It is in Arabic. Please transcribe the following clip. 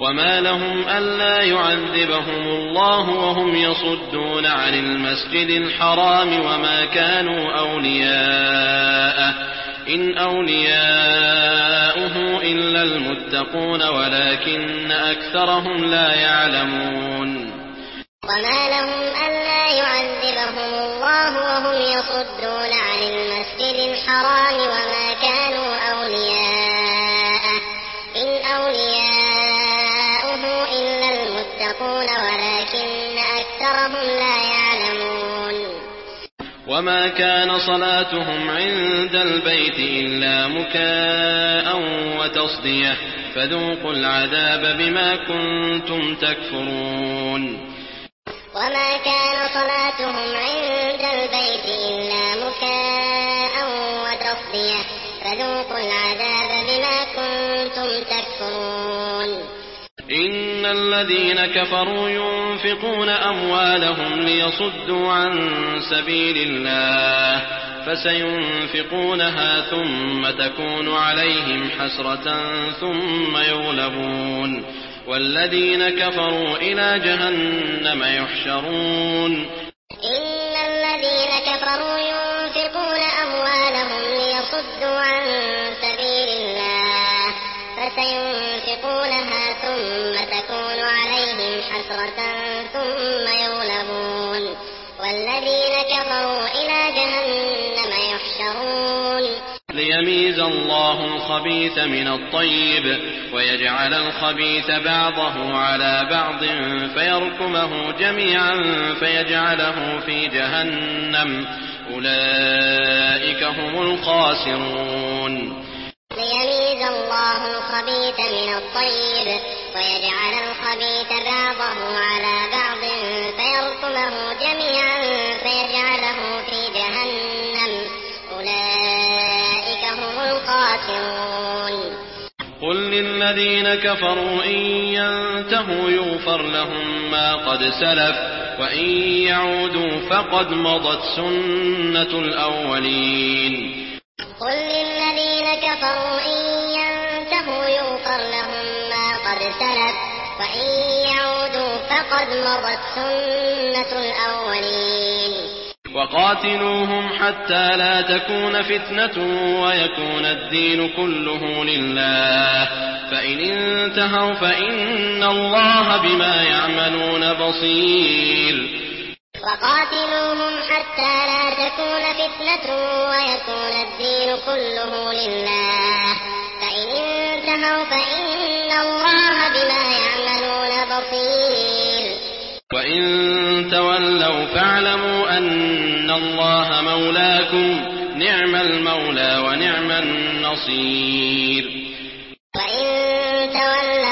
وما لهم ألا يعذبهم الله وهم يصدون عن المسجد الحرام وما كانوا أولياءه إن أولياؤه إلا المتقون ولكن أكثرهم لا يعلمون وما لهم ألا يعذبهم الله وهم يصدون عن المسجد الحرام وما كانوا أولياءه إن أولياؤه إلا المتقون ولكن أكثرهم لا يعلمون وما كان صلاتهم عند البيت إلا مكاء وتصدية فذوقوا العذاب بما كنتم تكفرون وما كان صلاتهم عند البيت إلا مكاء وتصدية فذوقوا العذاب بما كنتم تكفرون إن الذين كفروا ينفقون أموالهم ليصدوا عن سبيل الله فسينفقونها ثم تكون عليهم حسرة ثم يغلبون والذين كفروا إلى جهنم يحشرون إن الذين كفروا ينفقون أموالهم ليصدوا عن سبيل الله فسينفقونها ثم تكون عليهم حسرة ثم يغلبون والذين كفروا إلى جهنم يحشرون ليميز الله الخبيث من الطيب ويجعل الخبيث بعضه على بعض فيركمه جميعا فيجعله في جهنم أولئك هم الخاسرون ليميز الله الخبيث من الطيب ويجعل الخبيث بعضه على بعض فيركمه جميعا فيجعله في جهنم أولئك هم الخاسرون قل للذين كفروا إن ينتهوا يغفر لهم ما قد سلف وإن يعودوا فقد مضت سنة الأولين قل للذين كفروا إن ينتهوا يغفر لهم ما قد سلف وإن يعودوا فقد مضت سنة الأولين وقاتلوهم حتى لا تكون فتنة ويكون الدين كله لله فإن انتهوا فإن الله بما يعملون بصير وقاتلوهم حتى لا تكون فتنة ويكون الدين كله لله فإن انتهوا فإن الله بما يعملون بصير وإن تولوا فاعلموا أن الله مولاكم نعم المولى ونعم النصير وإن تولوا